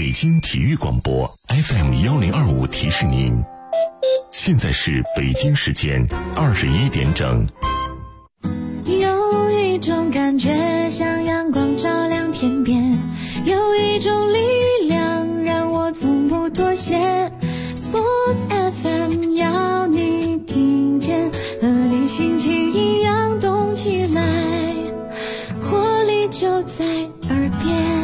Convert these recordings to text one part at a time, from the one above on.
北京体育广播 FM1025提示您，现在是北京时间21点整。 有一种感觉像阳光照亮天边，有一种力量让我从不妥协。 Sports FM 要你听见，和你心情一样动起来，活力就在耳边。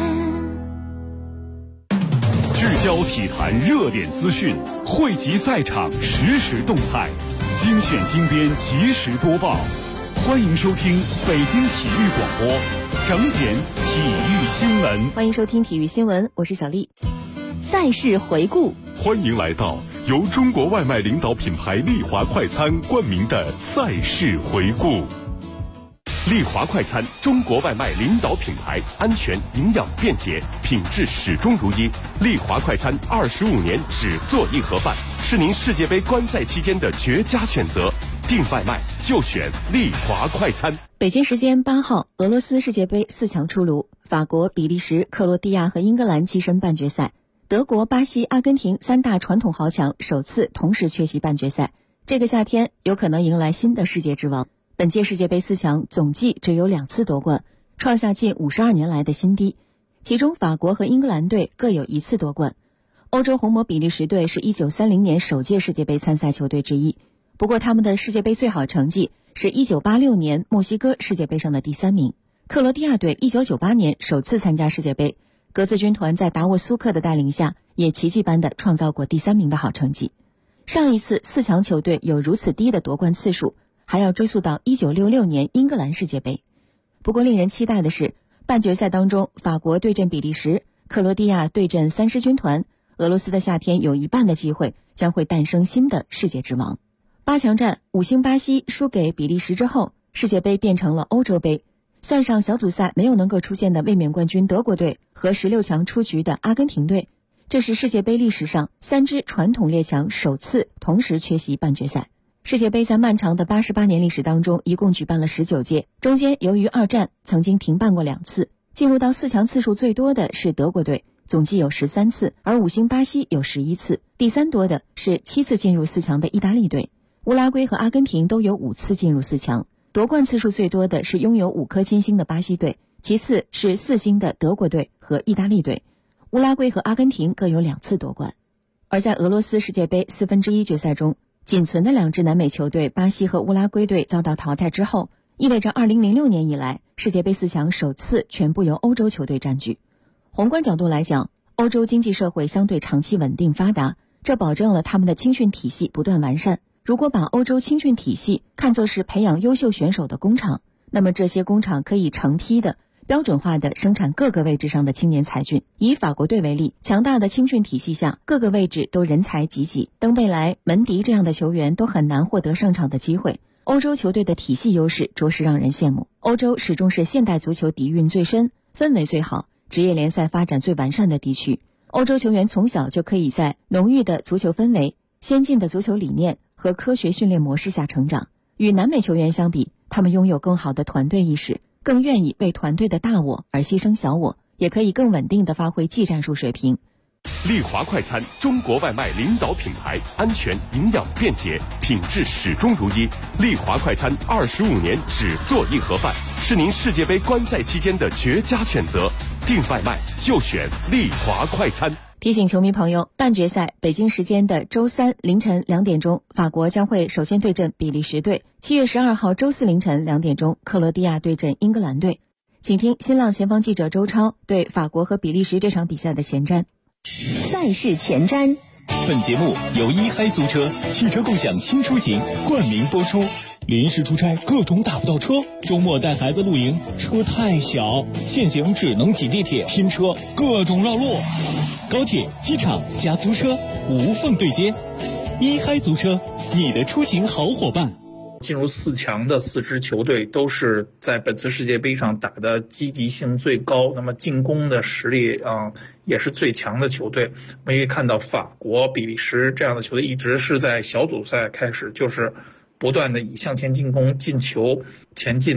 聚焦体坛热点资讯，汇集赛场实时动态，精选精编及时播报。欢迎收听北京体育广播整点体育新闻。 欢迎收听体育新闻，我是小丽。赛事回顾， 欢迎来到由中国外卖领导品牌丽华快餐冠名的赛事回顾。丽华快餐，中国外卖领导品牌，安全、营养、便捷，品质始终如一。丽华快餐25年只做一盒饭，是您世界杯观赛期间的绝佳选择。订外卖就选丽华快餐。 北京时间8号，俄罗斯世界杯4强出炉，法国、比利时、克罗地亚和英格兰跻身半决赛。德国、巴西、阿根廷三大传统豪强首次同时缺席半决赛，这个夏天有可能迎来新的世界之王。本届世界杯4强总计只有2次夺冠，创下近52年来的新低，其中法国和英格兰队各有1次夺冠。欧洲红魔比利时队是1930年首届世界杯参赛球队之一，不过他们的世界杯最好成绩是1986年墨西哥世界杯上的第3名。克罗地亚队1998年首次参加世界杯，格子军团在达沃苏克的带领下，也奇迹般地创造过第3名的好成绩。上一次4强球队有如此低的夺冠次数，还要追溯到1966年英格兰世界杯。不过令人期待的是，半决赛当中，法国对阵比利时，克罗地亚对阵三狮军团，俄罗斯的夏天有一半的机会将会诞生新的世界之王。8强战，5星巴西输给比利时之后，世界杯变成了欧洲杯。算上小组赛没有能够出现的卫冕冠军德国队和16强出局的阿根廷队，这是世界杯历史上3支传统列强首次同时缺席半决赛。世界杯在漫长的88年历史当中，一共举办了19届，中间由于二战曾经停办过2次。进入到4强次数最多的是德国队，总计有13次，而5星巴西有11次。第3多的是7次进入4强的意大利队，乌拉圭和阿根廷都有5次进入4强。夺冠次数最多的是拥有5颗金星的巴西队，其次是4星的德国队和意大利队，乌拉圭和阿根廷各有2次夺冠。而在俄罗斯世界杯1/4决赛中，仅存的2支南美球队巴西和乌拉圭队遭到淘汰之后，意味着2006年以来世界杯4强首次全部由欧洲球队占据。宏观角度来讲，欧洲经济社会相对长期稳定发达，这保证了他们的青训体系不断完善。如果把欧洲青训体系看作是培养优秀选手的工厂，那么这些工厂可以成批的标准化的生产各个位置上的青年才俊。以法国队为例，强大的青训体系下，各个位置都人才济济，登贝莱、门迪这样的球员都很难获得上场的机会。欧洲球队的体系优势着实让人羡慕。欧洲始终是现代足球底蕴最深、氛围最好、职业联赛发展最完善的地区。欧洲球员从小就可以在浓郁的足球氛围、先进的足球理念和科学训练模式下成长。与南美球员相比，他们拥有更好的团队意识，更愿意为团队的大我而牺牲小我，也可以更稳定地发挥技战术水平。 丽华快餐，中国外卖领导品牌，安全、营养、便捷，品质始终如一。丽华快餐25年只做一盒饭，是您世界杯观赛期间的绝佳选择。订外卖就选丽华快餐。 提醒球迷朋友，半决赛北京时间的周3凌晨2点钟，法国将会首先对阵比利时队；7月12号周4凌晨2点钟，克罗地亚对阵英格兰队。请听新浪前方记者周超对法国和比利时这场比赛的前瞻。 赛事前瞻。 本节目由一嗨租车汽车共享轻出行冠名播出。临时出差各种打不到车，周末带孩子露营车太小，现行只能挤地铁拼车，各种绕路。高铁、机场加租车无缝对接，一嗨租车，你的出行好伙伴。 进入4强的4支球队都是在本次世界杯上打的积极性最高，那么进攻的实力也是最强的球队。我们可以看到法国、比利时这样的球队一直是在小组赛开始就是不断的以向前进攻、进球前进的。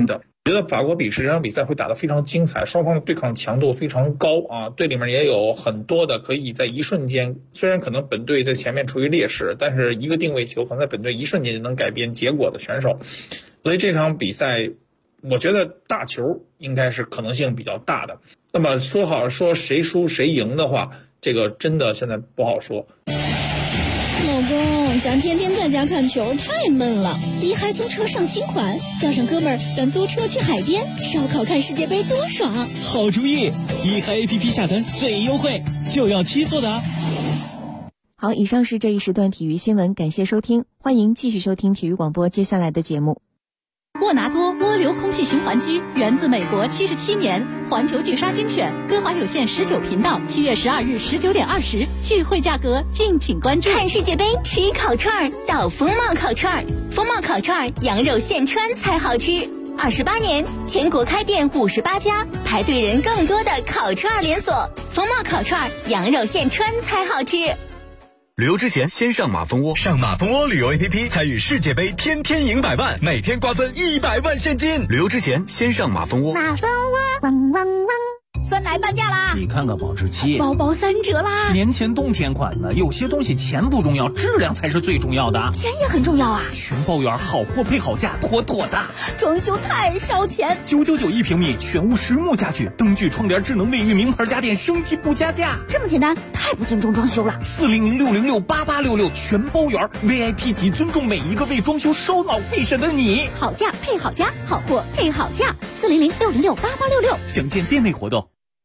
觉得法国比利时这场比赛会打得非常精彩，双方的对抗强度非常高啊，队里面也有很多的可以在一瞬间，虽然可能本队在前面处于劣势，但是一个定位球可能在本队一瞬间就能改变结果的选手，所以这场比赛我觉得大球应该是可能性比较大的。那么说谁输谁赢的话，这个真的现在不好说。 老公，咱天天在家看球太闷了，一嗨租车上新款，叫上哥们儿，咱租车去海边烧烤看世界杯多爽！ 好主意，一嗨 APP 下单最优惠，就要7做的啊！ 好，以上是这一时段体育新闻，感谢收听，欢迎继续收听体育广播接下来的节目。 沃纳多涡流空气循环机源自美国77年，环球巨鲨精选，歌华有线19频道，7月12日19点20，聚会价格敬请关注。 看世界杯吃烤串到风貌烤串，风貌烤串羊肉现穿才好吃。28年，全国开店58家，排队人更多的烤串连锁。风貌烤串羊肉现穿才好吃。 旅游之前先上马蜂窝， 上马蜂窝旅游 APP 参与世界杯，天天赢100万，每天瓜分100万现金。 旅游之前先上马蜂窝。 马蜂窝汪汪汪， 酸奶半价啦！ 你看看保质期， 包包3折啦！ 年前冬天款的，有些东西钱不重要，质量才是最重要的。 钱也很重要啊！ 全包圆，好货配好价，妥妥的。 装修太烧钱 ，999一平米，全屋实木家具，灯具、窗帘、智能卫浴，名牌家电，升级不加价。 这么简单，太不尊重装修了。 400-606-8866，全包圆 ，VIP 级，尊重每一个为装修烧脑费神的你。 好价配好家，好货配好价，400-606-8866。 详见店内活动。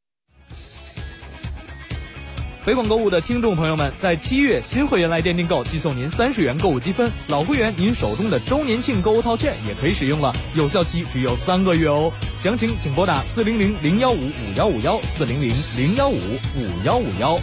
北广购物的听众朋友们，在7月新会员来店订购，即送您30元购物积分；老会员您手中的周年庆购物套券也可以使用了，有效期只有3个月哦。详情请拨打400-015-5151，400-015-5151。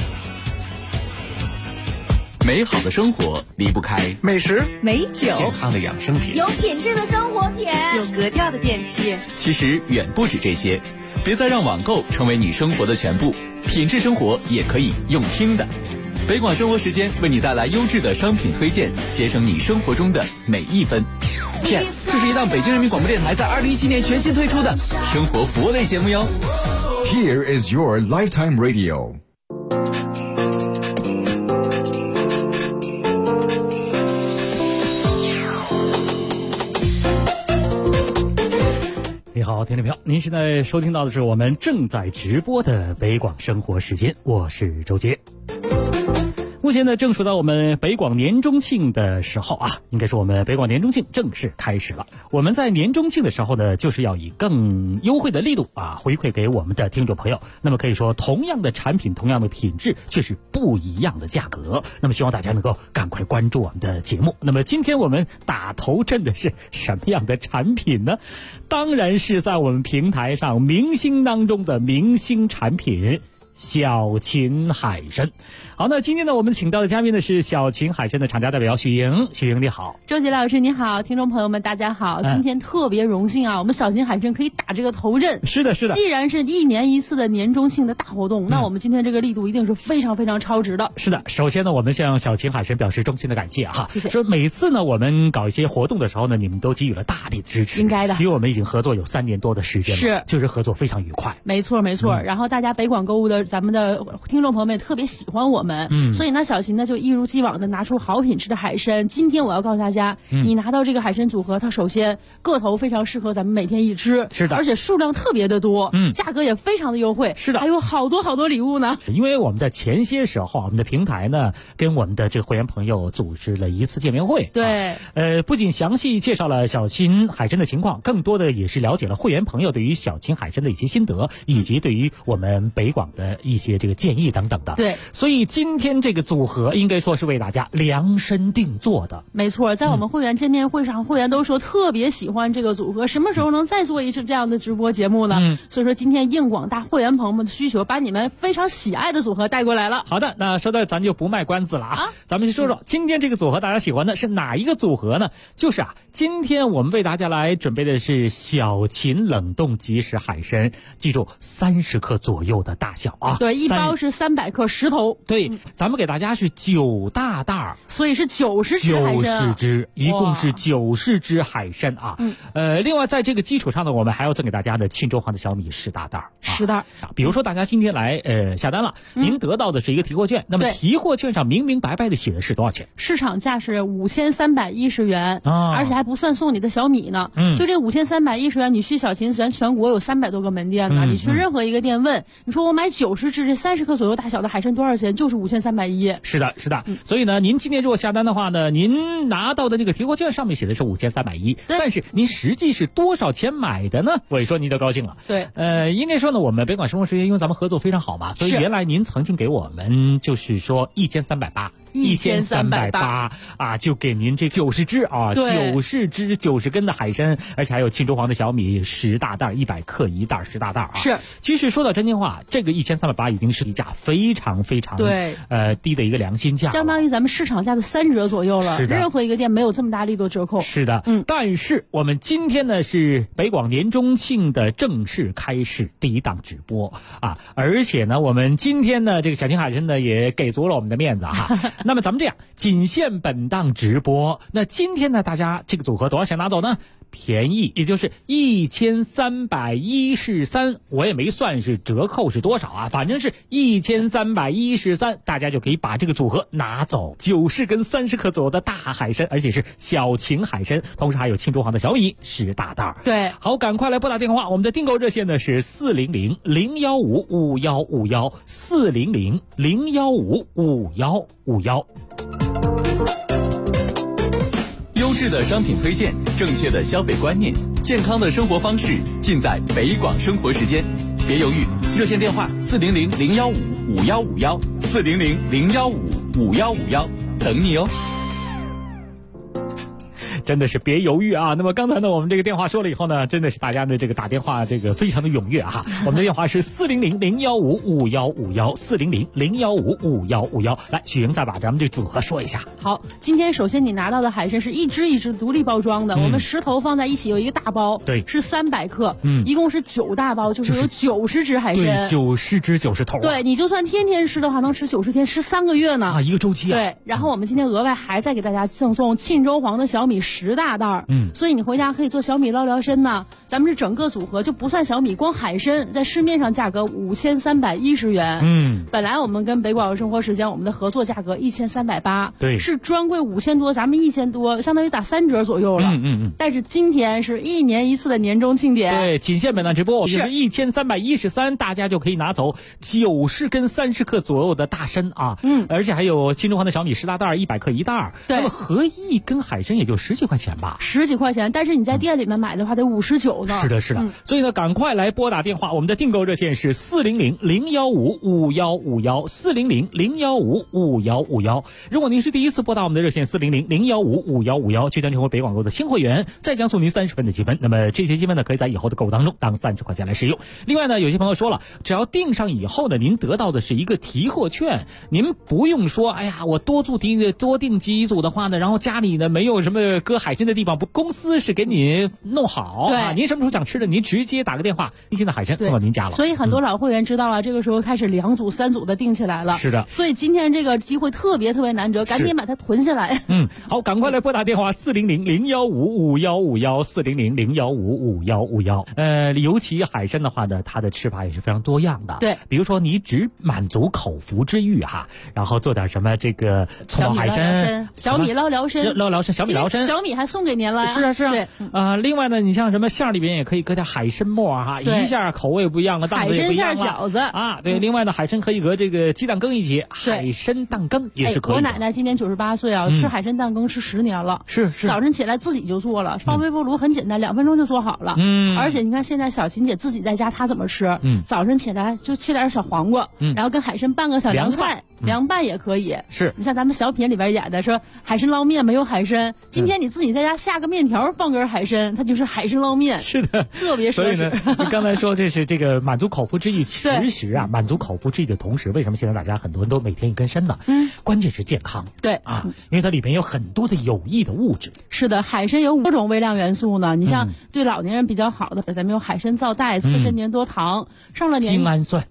美好的生活离不开美食、 美酒、 健康的养生品， 有品质的生活品， 有格调的电器。 其实远不止这些，别再让网购成为你生活的全部，品质生活也可以用听的。北广生活时间为你带来优质的商品推荐，节省你生活中的每一分。PS， 这是一档北京人民广播电台在2017年全新推出的生活服务类节目哟。 Here is your lifetime radio。 你好，听众朋友，您现在收听到的是我们正在直播的北广生活时间，我是周杰。目前呢，正处到我们北广年中庆的时候啊，应该说我们北广年中庆正式开始了。我们在年中庆的时候呢，就是要以更优惠的力度啊，回馈给我们的听众朋友。那么可以说，同样的产品，同样的品质，却是不一样的价格。那么希望大家能够赶快关注我们的节目。那么今天我们打头阵的是什么样的产品呢？当然是在我们平台上明星当中的明星产品。小秦海参。好，那今天呢，我们请到的嘉宾呢是小秦海参的厂家代表许莹。许莹你好。 周杰老师你好，听众朋友们大家好，今天特别荣幸啊，我们小秦海参可以打这个头阵。 是的，是的。 既然是1年1次的年中庆的大活动，那我们今天这个力度一定是非常非常超值的。 是的，首先呢，我们向小秦海参表示衷心的感谢哈。 谢谢。 说每次呢，我们搞一些活动的时候呢，你们都给予了大力的支持。 应该的。 因为我们已经合作有3年多的时间了， 是， 就是合作非常愉快。 没错没错。然后大家北广购物的咱们的听众朋友们也特别喜欢我们，所以呢，小秦呢就一如既往的拿出好品质的海参。今天我要告诉大家，你拿到这个海参组合，它首先个头非常适合咱们每天一吃， 是的， 而且数量特别的多，价格也非常的优惠， 是的， 还有好多好多礼物呢。 因为我们在前些时候，我们的平台呢跟我们的这个会员朋友组织了一次见面会， 对， 不仅详细介绍了小秦海参的情况，更多的也是了解了会员朋友对于小秦海参的一些心得，以及对于我们北广的一些这个建议等等的。 对， 所以今天这个组合应该说是为大家量身定做的。 没错，在我们会员见面会上，会员都说特别喜欢这个组合，什么时候能再做一次这样的直播节目呢？所以说今天应广大会员朋友们的需求，把你们非常喜爱的组合带过来了。 好的，那说到咱就不卖关子了啊，咱们先说说今天这个组合大家喜欢的是哪一个组合呢？就是今天我们为大家来准备的是小秦冷冻即食海参，记住30克左右的大小啊。 啊。 对，一包是300克10头。 对，咱们给大家是9大袋儿， 所以是90只海参。90 只，一共是90只海参啊。另外在这个基础上呢，我们还要赠给大家的庆州黄的小米10大袋 ，10袋。 比如说大家今天来下单了，您得到的是一个提货券，那么提货券上明明白白的写的是多少钱？ 市场价是5310元，而且还不算送你的小米呢。就这5310元，你去小秦咱全国有300多个门店呢，你去任何一个店问，你说我买90只这30克左右大小的海参多少钱？就是5310。 是的，是的。所以呢，您今天如果下单的话呢，您拿到的那个提货券上面写的是5310，但是您实际是多少钱买的呢？我一说您就高兴了。 对， 应该说呢，我们北广生活时间因为咱们合作非常好嘛，所以原来您曾经给我们就是说1380啊，就给您这90只啊，90根的海参，而且还有庆州黄的小米10大袋，100克一袋，10大袋啊。 是， 其实说到真心话，这个1380已经是一价非常非常低的一个良心价， 相当于咱们市场价的3折左右了。 是的， 任何一个店没有这么大力度折扣。 是的，但是我们今天呢是北广年中庆的正式开始第一档直播啊，而且呢我们今天呢这个小秦海参呢也给足了我们的面子哈。那么咱们这样，仅限本档直播。那今天呢，大家这个组合多少钱拿走呢？便宜，也就是1313，我也没算是折扣是多少啊，反正是1313，大家就可以把这个组合拿走，90根30克左右的大海参，而且是小秦海参，同时还有庆州黄的小米10大袋。 对， 好，赶快来拨打电话，我们的订购热线呢是400-015-5151，400-015-5151。 优质的商品推荐，正确的消费观念，健康的生活方式，尽在北广生活时间。别犹豫，热线电话400-015-5151，400-015-5151，等你哦。 真的是别犹豫啊！那么刚才呢，我们这个电话说了以后呢，真的是大家的这个打电话这个非常的踊跃哈。我们的电话是400-015-5151，400-015-5151。来，许莹再把咱们这组合说一下。 好，今天首先你拿到的海参是一只一只独立包装的，我们10头放在一起有一个大包， 对， 是300克，一共是9大包，就是有90只海参， 对，90只90头。 对，你就算天天吃的话，能吃90天，吃3个月呢啊，一个周期啊。 对，然后我们今天额外还再给大家赠送庆州黄的小米10大袋，所以你回家可以做小米捞辽参呢。咱们这整个组合就不算小米，光海参在市面上价格5310元，本来我们跟北广生活时间我们的合作价格1380， 对， 是专柜5000多，咱们1000多，相当于打3折左右了。但是今天是1年1次的年终庆典， 对，仅限本档直播，就是1313，大家就可以拿走90根30克左右的大参啊，而且还有庆州黄的小米10大袋，100克一袋，那么合一根海参也就10几块钱吧 ，10几块钱，但是你在店里面买的话得59呢。 是的，是的，所以呢，赶快来拨打电话，我们的订购热线是400-015-5151，400-015-5151。如果您是第一次拨打我们的热线400-015-5151，去登成为北广购的新会员，再将送您30分的积分。那么这些积分呢，可以在以后的购物当中当30块钱来使用。另外呢，有些朋友说了，只要订上以后呢，您得到的是一个提货券，您不用说，哎呀，我多订几组的话呢，然后家里呢没有什么搁海参的地方，公司是给你弄好啊，您什么时候想吃的，您直接打个电话，新鲜的海参送到您家了。 所以很多老会员知道了，这个时候开始2组3组的订起来了。 是的， 所以今天这个机会特别难得，赶紧把它囤下来。 好，赶快来拨打电话400-015-5151，400-015-5151。尤其海参的话呢，它的吃法也是非常多样的。 对， 比如说你只满足口腹之欲哈，然后做点什么这个葱爆海参、 小米捞辽参、 小米辽参， 小米还送给您了。 是啊，对，另外呢，你像什么馅里边也可以搁点海参末哈，一下口味不一样了，档次也不一样了。 海参馅饺子啊，对，另外呢，海参可以搁这个鸡蛋羹一起，海参蛋羹也是可以的。 我奶奶今年98岁啊，吃海参蛋羹吃10年了， 是早晨起来自己就做了，放微波炉很简单，2分钟就做好了。而且你看现在小秦姐自己在家，她怎么吃？早晨起来就切点小黄瓜，然后跟海参拌个小凉菜，凉拌也可以。 是你像咱们小品里边演的说海参捞面没有海参，今天你自己在家下个面条放根海参，它就是海参捞面。 是的， 特别所以呢，你刚才说这是这个满足口腹之欲，其实啊，满足口腹之欲的同时，为什么现在大家很多人都每天一根参呢？关键是健康。 对啊，因为它里面有很多的有益的物质。 是的，海参有5种微量元素呢。你像对老年人比较好的，咱们有海参皂苷、次参粘多糖，上了年精氨酸。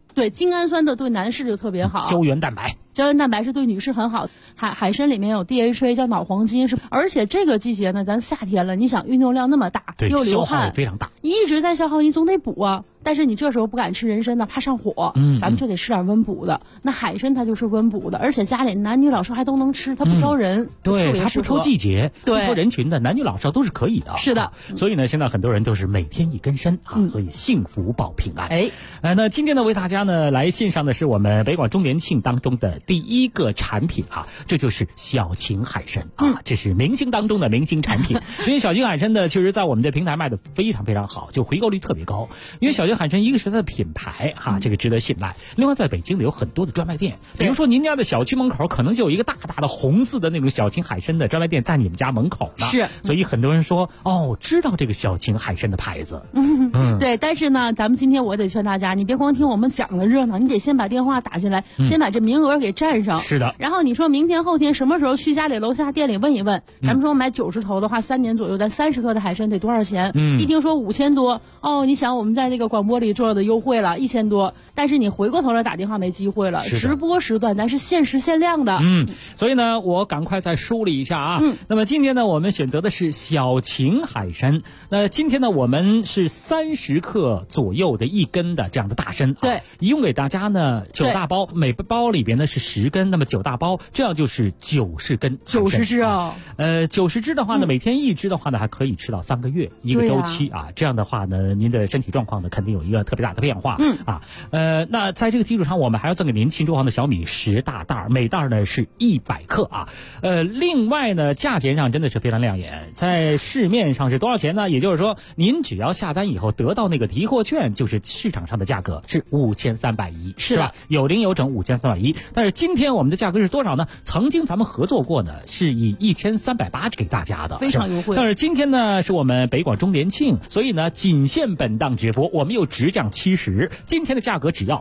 对，精氨酸的对男士就特别好， 胶原蛋白。 胶原蛋白是对女士很好，海参里面有 DHA 叫脑黄金，而且这个季节呢，咱夏天了，你想运动量那么大，又流汗， 消耗也非常大， 一直在消耗，你总得补啊。但是你这时候不敢吃人参呢，怕上火，咱们就得吃点温补的。那海参它就是温补的，而且家里男女老少还都能吃，它不挑人， 对，它不挑季节，不挑人群的，男女老少都是可以的。 是的， 所以呢，现在很多人都是每天一根参啊，所以幸福保平安。那今天呢，为大家呢来献上的是我们北广周年庆当中的第一个产品啊，这就是小秦海参啊，这是明星当中的明星产品。因为小秦海参呢，确实在我们的平台卖的非常非常好，就回购率特别高。因为小秦海参一个是它的品牌哈，这个值得信赖。另外，在北京有很多的专卖店，比如说您家的小区门口可能就有一个大大的红字的那种小秦海参的专卖店在你们家门口呢。 是， 所以很多人说知道这个小秦海参的牌子。 对，但是呢，咱们今天我得劝大家，你别光听我们讲的热闹，你得先把电话打进来，先把这名额给占上。 是的。 然后你说明天后天什么时候去家里楼下店里问一问，咱们说买90头的话，3年左右，咱30克的海参得多少钱？一听说5000多，你想我们在这个广播里做的优惠了1000多，但是你回过头来打电话没机会了。直播时段咱是限时限量的。 所以呢，我赶快再梳理一下啊。那么今天呢，我们选择的是小秦海参。那今天呢，我们是30克左右的1根的这样的大参。 对， 一共给大家呢9大包，每包里边呢是10根，那么9大包，这样就是90根。 90只啊 ，90只的话呢，每天1只的话呢，还可以吃到3个月一个周期啊。这样的话呢，您的身体状况呢，肯定有一个特别大的变化。那在这个基础上，我们还要赠给您秦州黄的小米10大袋，每袋呢是100克啊。另外呢，价钱上真的是非常亮眼，在市面上是多少钱呢？也就是说，您只要下单以后得到那个提货券，就是市场上的价格是5310，是吧？有零有整5310。但是今天我们的价格是多少呢？曾经咱们合作过呢，是以1380给大家的， 非常优惠。 但是今天呢，是我们北广周年庆，所以呢，仅限本档直播，我们又直降70，今天的价格只要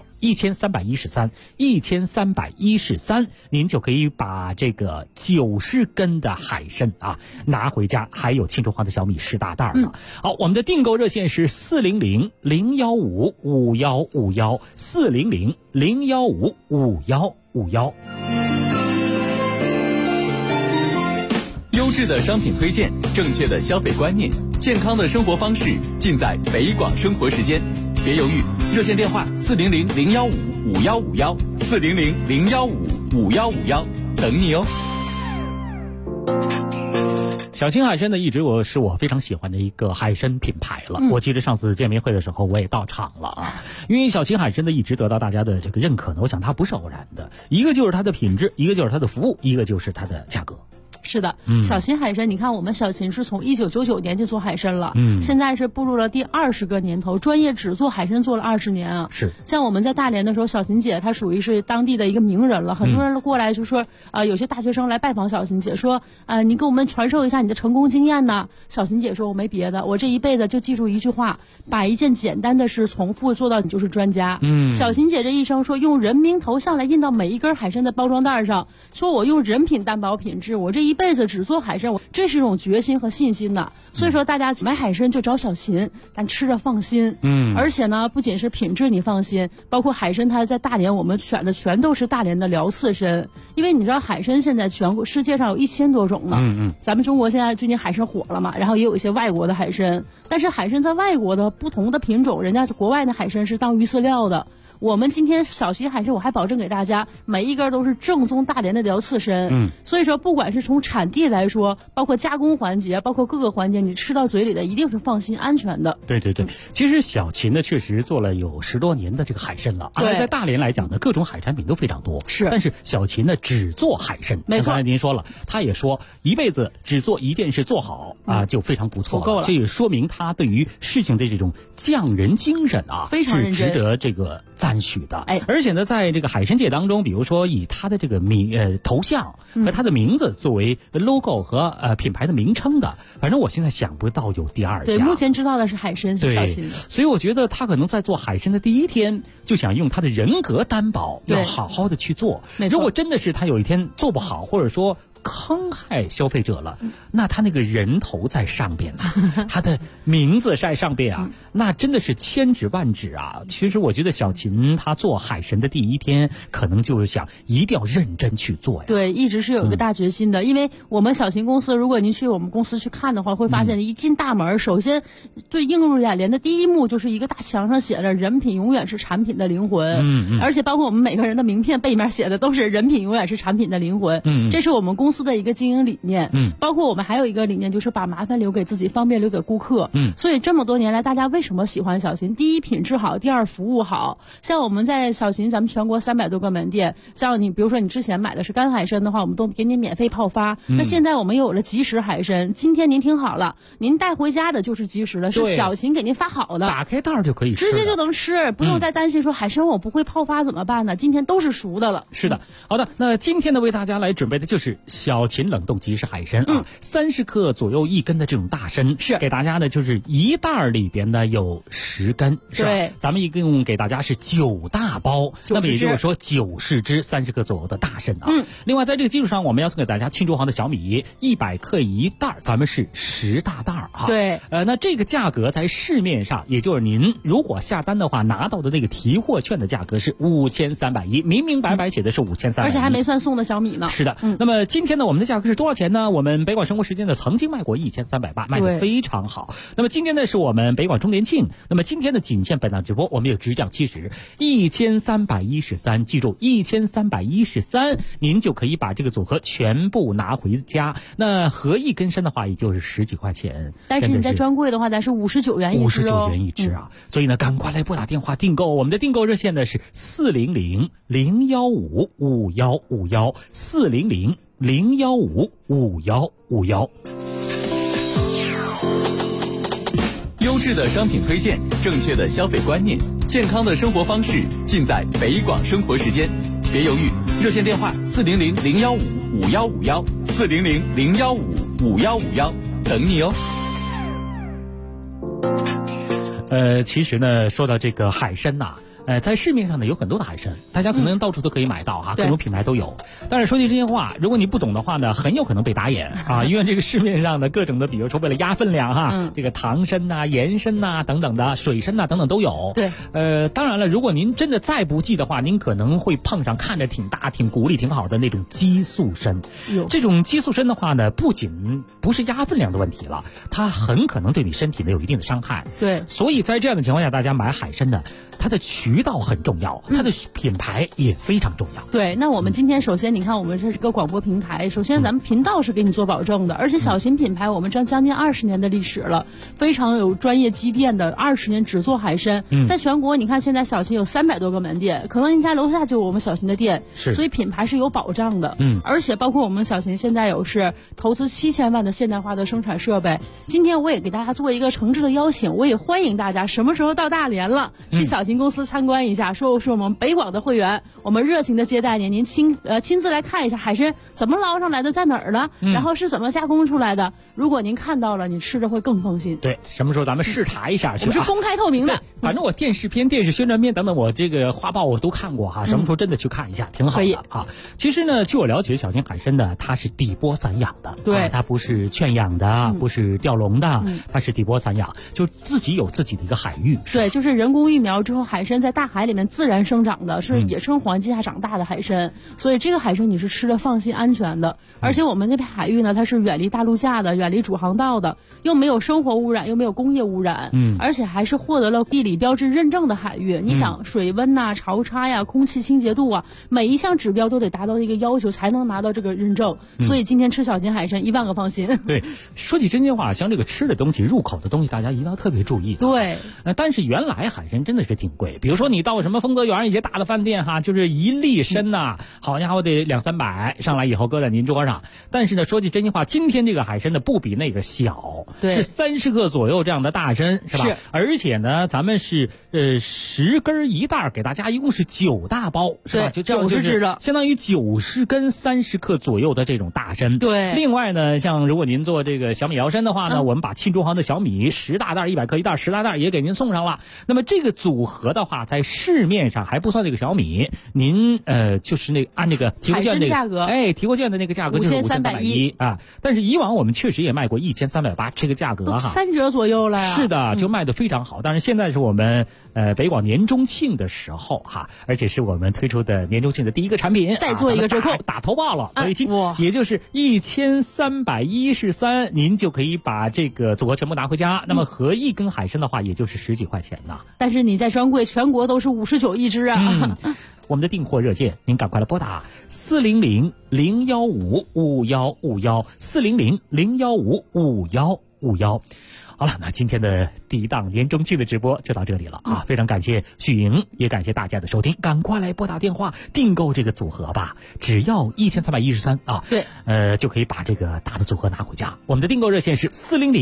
1313，您就可以把这个90根的海参啊拿回家，还有秦州黄的小米10大袋呢。好，我们的订购热线是400-015-5151，400-015-5151。 优质的商品推荐，正确的消费观念，健康的生活方式，尽在北广生活时间。别犹豫，热线电话400-015-5151，400-015-5151，等你哦。 小秦海参呢，一直是我非常喜欢的一个海参品牌了。我记得上次见面会的时候，我也到场了啊。因为小秦海参呢，一直得到大家的这个认可呢，我想它不是偶然的，一个就是它的品质，一个就是它的服务，一个就是它的价格。 是的，小秦海参，你看我们小秦是从1999年就做海参了，现在是步入了第20个年头，专业只做海参做了20年啊。 是， 像我们在大连的时候，小秦姐她属于是当地的一个名人了，很多人过来就说，有些大学生来拜访小秦姐，说，你给我们传授一下你的成功经验呢。小秦姐说，我没别的，我这一辈子就记住一句话，把一件简单的事重复做到你就是专家。小秦姐这一生说，用人名头像来印到每一根海参的包装袋上，说我用人品担保品质，我这一辈子只做海参，这是一种决心和信心的。所以说大家买海参就找小秦，咱吃着放心。而且呢，不仅是品质你放心，包括海参它在大连我们选的全都是大连的辽刺参，因为你知道海参现在全国世界上有1000多种呢。咱们中国现在最近海参火了嘛，然后也有一些外国的海参，但是海参在外国的不同的品种，人家国外的海参是当鱼饲料的。我们今天小秦海参，我还保证给大家每一根都是正宗大连的辽刺参。所以说不管是从产地来说，包括加工环节，包括各个环节，你吃到嘴里的一定是放心安全的。 对，其实小秦呢确实做了有10多年的这个海参了，而在大连来讲呢，各种海产品都非常多。 是， 但是小秦呢只做海参。 没错， 刚才您说了，他也说一辈子只做一件事做好啊，就非常不错了， 够了。 这也说明他对于事情的这种匠人精神啊， 非常认真， 是值得这个赞许的。 哎， 而且呢，在这个海参界当中，比如说以他的这个头像和他的名字作为 logo 和品牌的名称的，反正我现在想不到有第二家。 对，目前知道的是海参是小秦。 所以我觉得他可能在做海参的第一天就想用他的人格担保，要好好的去做。如果真的是他有一天做不好，或者说坑害消费者了，那他那个人头在上边啊，他的名字在上边啊，那真的是千指万指啊。其实我觉得小秦他做海神的第一天，可能就是想一定要认真去做呀。 对，一直是有一个大决心的。因为我们小秦公司，如果您去我们公司去看的话，会发现一进大门，首先最映入眼帘的第一幕就是一个大墙上写着"人品永远是产品的灵魂"，而且包括我们每个人的名片背面写的都是"人品永远是产品的灵魂"，这是我们公司的一个经营理念。包括我们还有一个理念，就是把麻烦留给自己，方便留给顾客。所以这么多年来，大家为什么喜欢小秦？第一，品质好；第二，服务好。像我们在小秦，咱们全国300多个门店，像你比如说你之前买的是干海参的话，我们都给你免费泡发。那现在我们有了即食海参，今天您听好了，您带回家的就是即食的，是小秦给您发好的， 打开袋就可以吃， 直接就能吃，不用再担心说海参我不会泡发怎么办呢？今天都是熟的了。 是的，好的，那今天呢为大家来准备的就是小秦冷冻即食海参啊，30克左右1根的这种大参，是给大家的就是一袋里边呢有10根，是吧？对，咱们一共给大家是9大包，那么也就是说90只30克左右的大参啊。另外在这个基础上，我们要送给大家庆祝行的小米100克一袋，咱们是10大袋啊。 对， 那这个价格在市面上，也就是您如果下单的话，拿到的那个提货券的价格是5310，明明白白写的是5310， 而且还没算送的小米呢。 是的，那么今天呢，我们的价格是多少钱呢？我们北广生活时间呢曾经卖过1380，卖得非常好。那么今天呢是我们北广周年庆，那么今天的仅限本档直播，我们有直降70 1313，记住1313，您就可以把这个组合全部拿回家。那合一根参的话，也就是10几块钱， 但是你在专柜的话，咱是59元一只 59元一只啊。所以呢，赶快来拨打电话订购，我们的订购热线呢是400-015-5151，400-015-5151。 优质的商品推荐，正确的消费观念，健康的生活方式，尽在北广生活时间。别犹豫，热线电话400-015-5151，400-015-5151，等你哦。 其实呢，说到这个海参呐，在市面上呢有很多的海参，大家可能到处都可以买到哈，各种品牌都有。但是说句真心话，如果你不懂的话呢，很有可能被打眼啊，因为这个市面上的各种的，比如说为了压分量哈，这个糖参呐、盐参呐等等的，水参呐等等都有。 对， 当然了，如果您真的再不济的话，您可能会碰上看着挺大、挺骨力挺好的那种激素参。这种激素参的话呢，不仅不是压分量的问题了，它很可能对你身体呢有一定的伤害。 对， 所以在这样的情况下，大家买海参呢，它的渠道很重要，它的品牌也非常重要。 对，那我们今天首先你看，我们这是个广播平台，首先咱们频道是给你做保证的，而且小秦品牌我们将近20年的历史了，非常有专业积淀的，20年只做海参。在全国你看现在小秦有300多个门店，可能您家楼下就有我们小秦的店，所以品牌是有保障的。而且包括我们小秦现在有是投资7000万的现代化的生产设备。今天我也给大家做一个诚挚的邀请，我也欢迎大家什么时候到大连了，去小秦公司参观一下，说是我们北广的会员，我们热情的接待您，您亲自来看一下海参怎么捞上来的，在哪儿呢？然后是怎么加工出来的。如果您看到了，你吃着会更放心。 对，什么时候咱们视察一下去？ 我们是公开透明的。 反正我电视片、电视宣传片等等，我这个画报我都看过哈。什么时候真的去看一下，挺好的啊。其实呢，据我了解，小秦海参呢，它是底波散养的， 对， 它不是圈养的，不是钓笼的，它是底波散养，就自己有自己的一个海域。 对，就是人工育苗之后，海参在大海里面自然生长的，是野生环境下长大的海参，所以这个海参你是吃的放心安全的。而且我们那片海域呢，它是远离大陆架的，远离主航道的，又没有生活污染，又没有工业污染，而且还是获得了地理标志认证的海域。你想水温呐、潮差呀、空气清洁度啊，每一项指标都得达到一个要求才能拿到这个认证。所以今天吃小秦海参10000个放心。 对，说起真心话，像这个吃的东西、入口的东西，大家一定要特别注意。 对， 但是原来海参真的是挺贵，比如说你到什么丰泽园一些大的饭店哈，就是一粒参呐，好家伙得200-300，上来以后搁在您桌上。但是呢，说句真心话，今天这个海参呢不比那个小，是30克左右这样的大参，是吧？是。而且呢，咱们是10根一袋，给大家一共是9大包，是吧？就 90只的， 相当于90根30克左右的这种大参。 对。 另外呢，像如果您做这个小米摇参的话呢，我们把庆中行的小米10大袋100克一袋10大袋也给您送上了。那么这个组合的话， 在市面上还不算这个小米，您就是按那个提货券价格， 提货券的那个价格就是5310啊。但是以往我们确实也卖过1380，这个价格哈 3折左右了呀。 是的，就卖得非常好。但是现在是我们北广年中庆的时候哈，而且是我们推出的年中庆的第一个产品， 再做一个折扣， 打头报了，所以也就是1313，您就可以把这个组合全部拿回家。那么合一根海参的话，也就是10几块钱呢。 但是你在专柜全国都是59一只啊。 我们的订货热线，您赶快来拨打400-015-5151，400-015-5151。好了，那今天的第一档年中庆的直播就到这里了啊！非常感谢许莹，也感谢大家的收听，赶快来拨打电话订购这个组合吧，只要1313啊！ 对， 就可以把这个大的组合拿回家。我们的订购热线是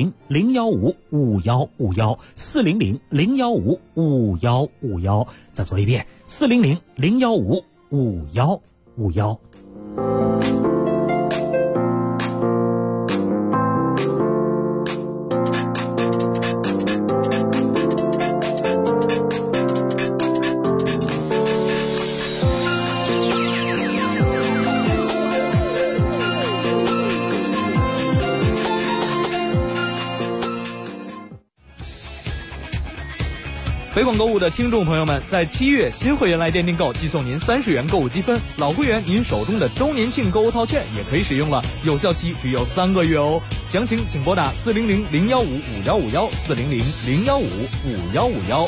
400-015-5151，400-015-5151。再说一遍，400-015-5151。 北广购物的听众朋友们，在7月新会员来电订购，寄送您30元购物积分；老会员您手中的周年庆购物套券也可以使用了，有效期只有3个月哦。详情请拨打400-015-5151，400-015-5151。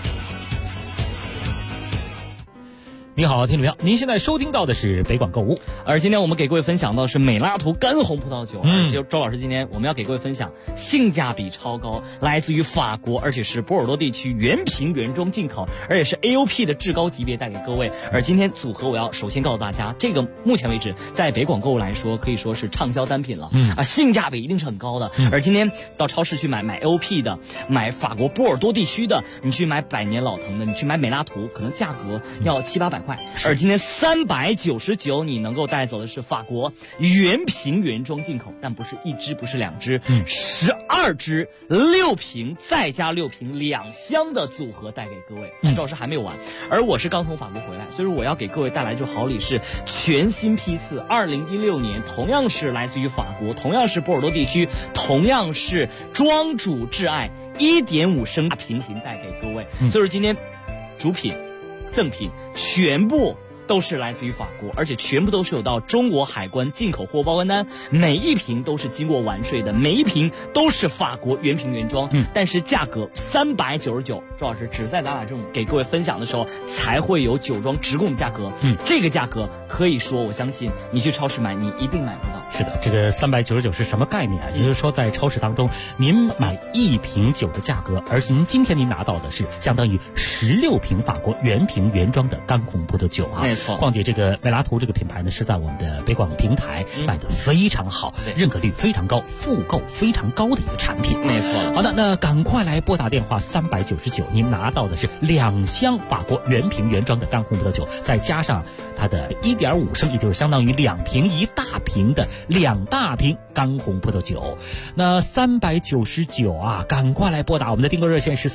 你好，听众朋友，您现在收听到的是北广购物， 而今天我们给各位分享到是美拉图干红葡萄酒。就周老师今天我们要给各位分享性价比超高，来自于法国，而且是波尔多地区原瓶原装进口，而且是 AOP 的至高级别带给各位。而今天组合我要首先告诉大家，这个目前为止在北广购物来说可以说是畅销单品了，性价比一定是很高的。而今天到超市去买 AOP 的，买法国波尔多地区的，你去买百年老藤的，你去买美拉图，可能价格要700-800块。而今天399，你能够带走的是法国原瓶原装进口，但不是1支，不是2支，12支6瓶再加6瓶2箱的组合带给各位。周老师还没有完，而我是刚从法国回来，所以说我要给各位带来这好礼是全新批次，2016年同样是来自于法国，同样是波尔多地区，同样是庄主挚爱1.5升大瓶带给各位。所以说今天主品赠品全部都是来自于法国，而且全部都是有到中国海关进口货报关单，每一瓶都是经过完税的，每一瓶都是法国原瓶原装。但是价格399，周老师只在咱俩这种给各位分享的时候才会有酒庄直供价格。这个价格可以说我相信你去超市买你一定买不到。 是的，这个399是什么概念啊？也就是说在超市当中您买1瓶酒的价格，而今天您拿到的是相当于16瓶法国原瓶原装的干红葡萄酒啊。 没错， 况且这个美拉图这个品牌呢是在我们的北广平台卖的非常好，认可率非常高，复购非常高的一个产品。 没错。 好的，那赶快来拨打电话399，您拿到的是2箱法国原瓶原装的干红葡萄酒，再加上它的1.5升，也就是相当于2瓶1大瓶的2大瓶干红葡萄酒。那399啊，赶快来拨打我们的订购热线是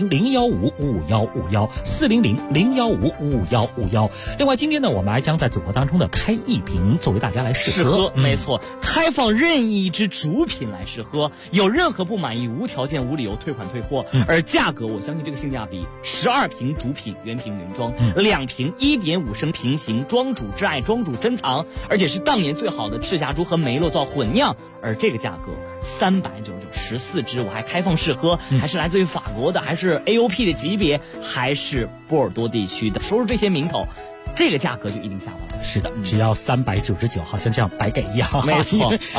400-015-5151，400-015-5151。另外今天呢，我们还将在组合当中的开1瓶作为大家来试喝。 没错，开放任意一支主品来试喝，有任何不满意无条件无理由退款退货。而价格我相信这个性价比，12瓶主品原瓶原装，2瓶1.5升平行庄主挚爱庄主珍藏，而且是当年最好的赤霞珠和梅洛造混酿。而这个价格399，14支，我还开放试喝，还是来自于法国的，还是 AOP 的级别，还是波尔多地区的，说出这些名头，这个价格就一定下不来。 是的，只要399，好像这样白给一样。 没错。